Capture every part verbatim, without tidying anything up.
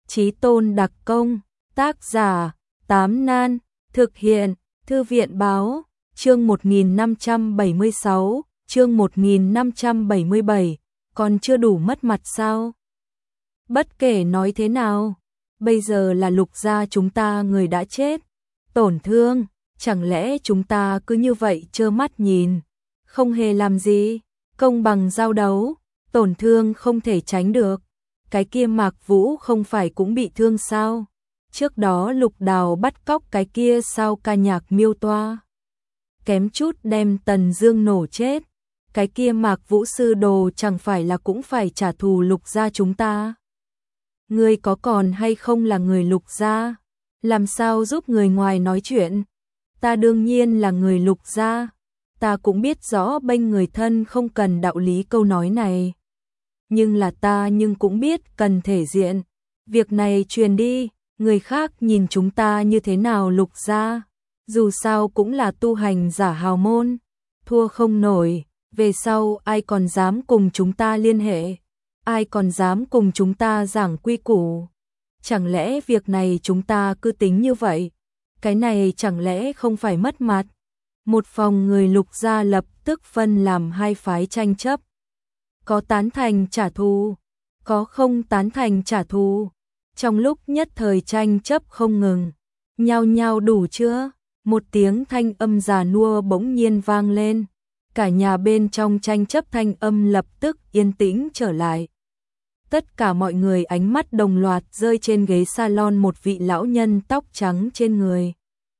Chí tôn đặc công, tác giả, Tám Nan, thực hiện, Thư viện báo, chương một nghìn năm trăm bảy mươi sáu, chương một nghìn năm trăm bảy mươi bảy, còn chưa đủ mất mặt sao? Bất kể nói thế nào, bây giờ là Lục gia chúng ta người đã chết, tổn thương, chẳng lẽ chúng ta cứ như vậy trơ mắt nhìn, không hề làm gì, công bằng giao đấu, tổn thương không thể tránh được. Cái kia Mạc Vũ không phải cũng bị thương sao? Trước đó Lục Đào bắt cóc cái kia sao ca nhạc miêu toa, kém chút đem Tần Dương nổ chết. Cái kia Mạc Vũ sư đồ chẳng phải là cũng phải trả thù Lục gia chúng ta? Ngươi có còn hay không là người Lục gia? Làm sao giúp người ngoài nói chuyện? Ta đương nhiên là người Lục gia, ta cũng biết rõ bênh người thân không cần đạo lý câu nói này. Nhưng là ta nhưng cũng biết cần thể diện. Việc này truyền đi, người khác nhìn chúng ta như thế nào Lục gia? Dù sao cũng là tu hành giả hào môn, thua không nổi, về sau ai còn dám cùng chúng ta liên hệ? Ai còn dám cùng chúng ta giảng quy củ? Chẳng lẽ việc này chúng ta cứ tính như vậy? Cái này chẳng lẽ không phải mất mặt? Một phòng người Lục gia lập tức phân làm hai phái tranh chấp. Có tán thành trả thù, có không tán thành trả thù. Trong lúc nhất thời tranh chấp không ngừng, nhao nhao đủ chưa? Một tiếng thanh âm già nua bỗng nhiên vang lên. Cả nhà bên trong tranh chấp thanh âm lập tức yên tĩnh trở lại. Tất cả mọi người ánh mắt đồng loạt rơi trên ghế salon một vị lão nhân tóc trắng trên người.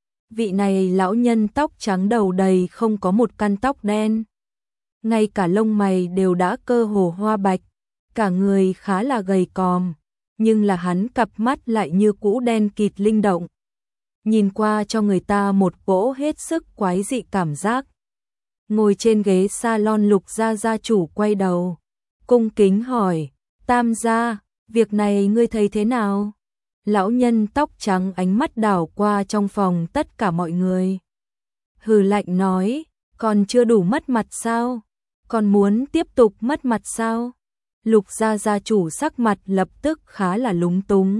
Vị này lão nhân tóc trắng đầu đầy không có một căn tóc đen. Ngay cả lông mày đều đã cơ hồ hoa bạch, cả người khá là gầy còm, nhưng là hắn cặp mắt lại như cũ đen kịt linh động. Nhìn qua cho người ta một cỗ hết sức quái dị cảm giác. Ngồi trên ghế salon Lục gia gia chủ quay đầu, cung kính hỏi, Tam gia, việc này ngươi thấy thế nào? Lão nhân tóc trắng ánh mắt đảo qua trong phòng tất cả mọi người. Hừ lạnh nói, còn chưa đủ mất mặt sao? Còn muốn tiếp tục mất mặt sao? Lục gia gia chủ sắc mặt lập tức khá là lúng túng.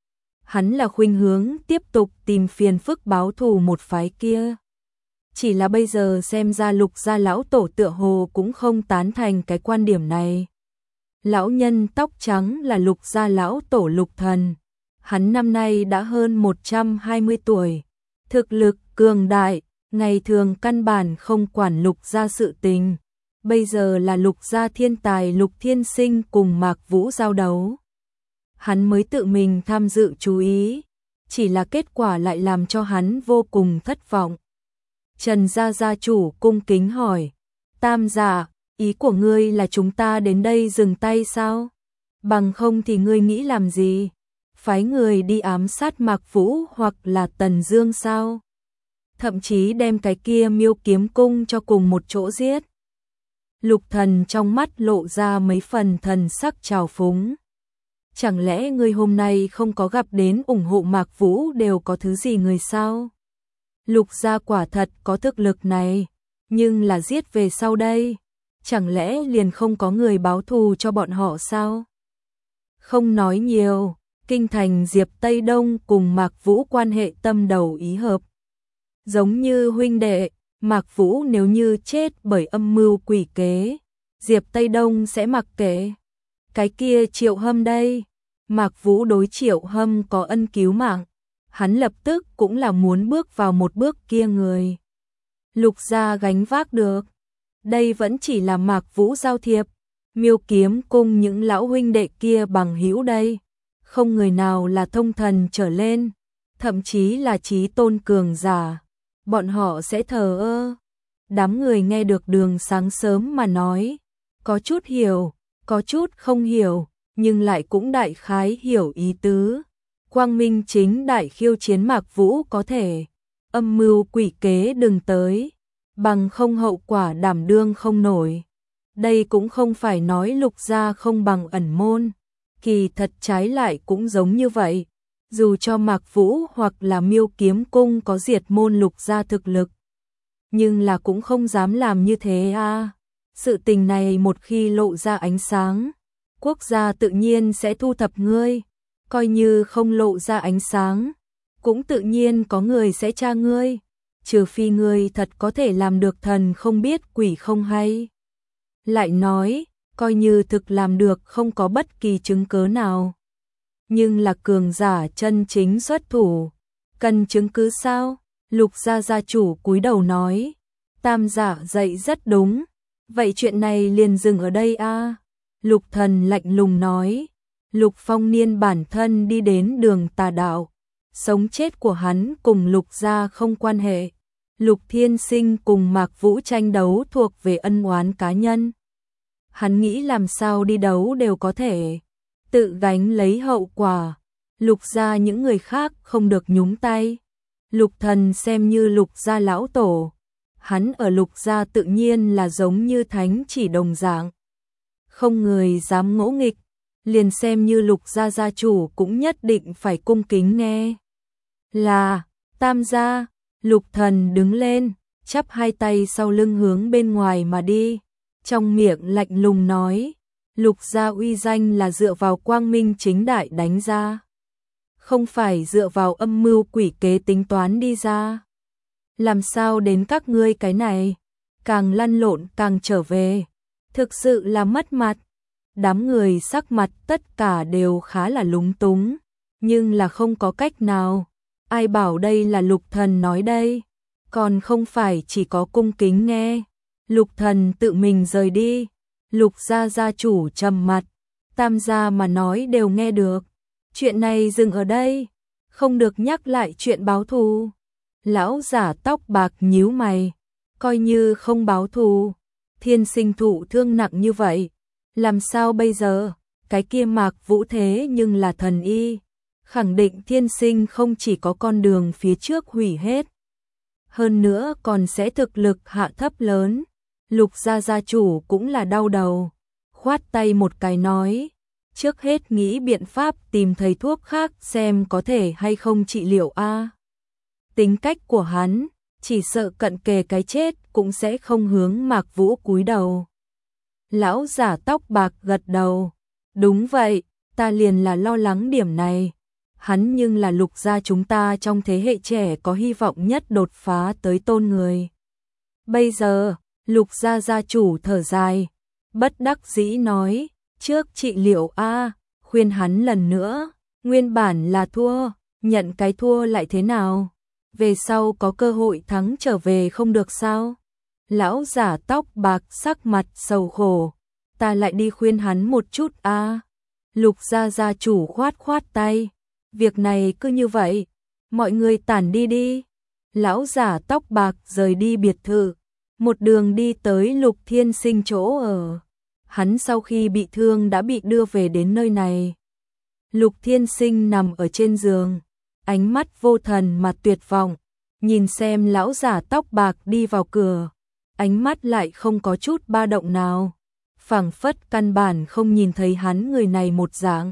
Hắn là khuynh hướng tiếp tục tìm phiền phức báo thù một phái kia. Chỉ là bây giờ xem ra Lục gia lão tổ tựa hồ cũng không tán thành cái quan điểm này. Lão nhân tóc trắng là Lục gia lão tổ Lục Thần. Hắn năm nay đã hơn một trăm hai mươi tuổi, thực lực cường đại, ngày thường căn bản không quản Lục gia sự tình. Bây giờ là Lục gia thiên tài Lục Thiên Sinh cùng Mạc Vũ giao đấu. Hắn mới tự mình tham dự chú ý, chỉ là kết quả lại làm cho hắn vô cùng thất vọng. Trần gia gia chủ cung kính hỏi, Tam gia, ý của ngươi là chúng ta đến đây dừng tay sao? Bằng không thì ngươi nghĩ làm gì? Phái người đi ám sát Mạc Vũ hoặc là Tần Dương sao? Thậm chí đem cái kia Miêu Kiếm Cung cho cùng một chỗ giết. Lục Thần trong mắt lộ ra mấy phần thần sắc trào phúng. Chẳng lẽ ngươi hôm nay không có gặp đến ủng hộ Mạc Vũ đều có thứ gì người sao? Lục gia quả thật có thực lực này, nhưng là giết về sau đây, chẳng lẽ liền không có người báo thù cho bọn họ sao? Không nói nhiều, kinh thành Diệp Tây Đông cùng Mạc Vũ quan hệ tâm đầu ý hợp. Giống như huynh đệ, Mạc Vũ nếu như chết bởi âm mưu quỷ kế, Diệp Tây Đông sẽ mặc kệ. Cái kia Triệu Hâm đây, Mạc Vũ đối Triệu Hâm có ân cứu mạng, hắn lập tức cũng là muốn bước vào một bước kia người. Lục gia gánh vác được, đây vẫn chỉ là Mạc Vũ giao thiệp, Miêu Kiếm Cung những lão huynh đệ kia bằng hữu đây, không người nào là thông thần trở lên, thậm chí là chí tôn cường giả, bọn họ sẽ thờ ơ. Đám người nghe được Đường sáng sớm mà nói, có chút hiểu, có chút không hiểu, nhưng lại cũng đại khái hiểu ý tứ. Quang minh chính đại khiêu chiến Mạc Vũ có thể, âm mưu quỷ kế đừng tới, bằng không hậu quả đảm đương không nổi. Đây cũng không phải nói Lục gia không bằng ẩn môn, kỳ thật trái lại cũng giống như vậy. Dù cho Mạc Vũ hoặc là Miêu Kiếm Cung có diệt môn Lục gia thực lực, nhưng là cũng không dám làm như thế a. À. Sự tình này một khi lộ ra ánh sáng, quốc gia tự nhiên sẽ thu thập ngươi. coi như không lộ ra ánh sáng, cũng tự nhiên có người sẽ tra ngươi, trừ phi ngươi thật có thể làm được thần không biết quỷ không hay. Lại nói, coi như thực làm được không có bất kỳ chứng cớ nào. Nhưng là cường giả chân chính xuất thủ, cần chứng cứ sao? Lục gia gia chủ cúi đầu nói, Tam giả dạy rất đúng, vậy chuyện này liền dừng ở đây a. À? Lục thần lạnh lùng nói, Lục Phong Niên bản thân đi đến đường tà đạo, sống chết của hắn cùng Lục gia không quan hệ. Lục Thiên Sinh cùng Mạc Vũ tranh đấu thuộc về ân oán cá nhân. Hắn nghĩ làm sao đi đấu đều có thể tự gánh lấy hậu quả. Lục gia những người khác không được nhúng tay. Lục thần xem như Lục gia lão tổ, hắn ở Lục gia tự nhiên là giống như thánh chỉ đồng dạng, không người dám ngỗ nghịch, liền xem như Lục gia gia chủ cũng nhất định phải cung kính nghe. Là, Tam gia. Lục thần đứng lên, chắp hai tay sau lưng hướng bên ngoài mà đi, trong miệng lạnh lùng nói, Lục gia uy danh là dựa vào quang minh chính đại đánh ra, không phải dựa vào âm mưu quỷ kế tính toán đi ra. Làm sao đến các ngươi cái này, càng lăn lộn càng trở về, thực sự là mất mặt. Đám người sắc mặt tất cả đều khá là lúng túng, nhưng là không có cách nào. Ai bảo đây là Lục thần nói đây, còn không phải chỉ có cung kính nghe. Lục thần tự mình rời đi, Lục gia gia chủ trầm mặt, Tam gia mà nói đều nghe được. Chuyện này dừng ở đây, không được nhắc lại chuyện báo thù. Lão giả tóc bạc nhíu mày, coi như không báo thù, Thiên Sinh thụ thương nặng như vậy, làm sao bây giờ? Cái kia Mạc Vũ thế nhưng là thần y, khẳng định Thiên Sinh không chỉ có con đường phía trước hủy hết, hơn nữa còn sẽ thực lực hạ thấp lớn. Lục gia gia chủ cũng là đau đầu, khoát tay một cái nói, trước hết nghĩ biện pháp tìm thầy thuốc khác xem có thể hay không trị liệu a. Tính cách của hắn, chỉ sợ cận kề cái chết cũng sẽ không hướng Mạc Vũ cúi đầu. Lão giả tóc bạc gật đầu, đúng vậy, ta liền là lo lắng điểm này. Hắn nhưng là Lục gia chúng ta trong thế hệ trẻ có hy vọng nhất đột phá tới tôn người. Bây giờ, Lục gia gia chủ thở dài, bất đắc dĩ nói, trước trị liệu a, khuyên hắn lần nữa, nguyên bản là thua, nhận cái thua lại thế nào? Về sau có cơ hội thắng trở về không được sao? Lão giả tóc bạc sắc mặt sầu khổ, ta lại đi khuyên hắn một chút a. Lục gia gia chủ khoát khoát tay, việc này cứ như vậy, mọi người tản đi đi. Lão giả tóc bạc rời đi biệt thự, một đường đi tới Lục Thiên Sinh chỗ ở. Hắn sau khi bị thương đã bị đưa về đến nơi này. Lục Thiên Sinh nằm ở trên giường, ánh mắt vô thần mà tuyệt vọng, nhìn xem lão giả tóc bạc đi vào cửa, ánh mắt lại không có chút ba động nào, phảng phất căn bản không nhìn thấy hắn người này một dạng.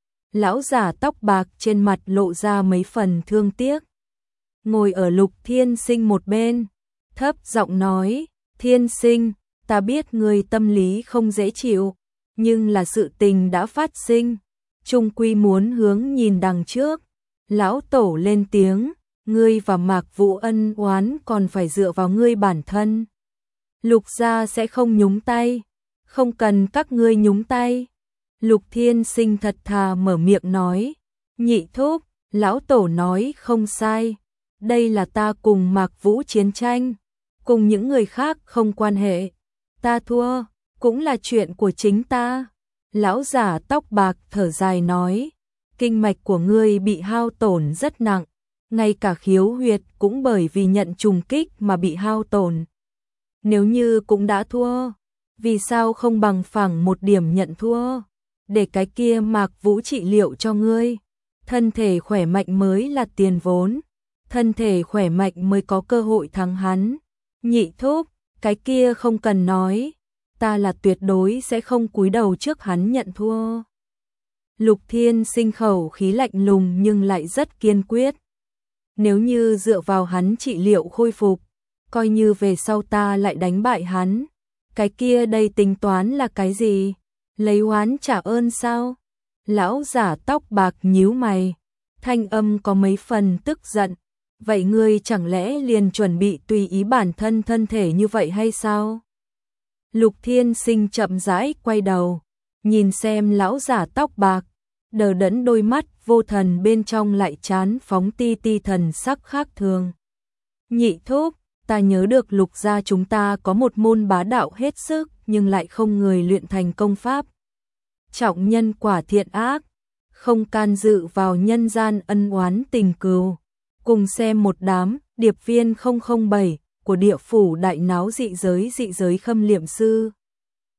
Lão giả tóc bạc trên mặt lộ ra mấy phần thương tiếc, ngồi ở Lục Thiên Sinh một bên, thấp giọng nói, Thiên Sinh, ta biết người tâm lý không dễ chịu, nhưng là sự tình đã phát sinh, chung quy muốn hướng nhìn đằng trước. Lão tổ lên tiếng, ngươi và Mạc Vũ ân oán còn phải dựa vào ngươi bản thân. Lục gia sẽ không nhúng tay, không cần các ngươi nhúng tay. Lục Thiên Sinh thật thà mở miệng nói, nhị thúc, lão tổ nói không sai, đây là ta cùng Mạc Vũ chiến tranh, cùng những người khác không quan hệ, ta thua, cũng là chuyện của chính ta. Lão giả tóc bạc thở dài nói, kinh mạch của ngươi bị hao tổn rất nặng, ngay cả khiếu huyệt cũng bởi vì nhận trùng kích mà bị hao tổn. Nếu như cũng đã thua, vì sao không bằng phẳng một điểm nhận thua, để cái kia Mạc Vũ trị liệu cho ngươi. Thân thể khỏe mạnh mới là tiền vốn, thân thể khỏe mạnh mới có cơ hội thắng hắn. Nhị thúc, cái kia không cần nói, ta là tuyệt đối sẽ không cúi đầu trước hắn nhận thua. Lục Thiên Sinh khẩu khí lạnh lùng nhưng lại rất kiên quyết. Nếu như dựa vào hắn trị liệu khôi phục, coi như về sau ta lại đánh bại hắn, cái kia đây tính toán là cái gì? Lấy oán trả ơn sao? Lão giả tóc bạc nhíu mày, thanh âm có mấy phần tức giận. Vậy ngươi chẳng lẽ liền chuẩn bị tùy ý bản thân thân thể như vậy hay sao? Lục Thiên Sinh chậm rãi quay đầu, nhìn xem lão giả tóc bạc, đờ đẫn đôi mắt vô thần bên trong lại chán phóng ti ti thần sắc khác thường. Nhị thúc, ta nhớ được Lục gia chúng ta có một môn bá đạo hết sức nhưng lại không người luyện thành công pháp. Trọng nhân quả thiện ác, không can dự vào nhân gian ân oán tình cừu. Cùng xem một đám điệp viên không không bảy của địa phủ đại náo dị giới dị giới khâm liệm sư.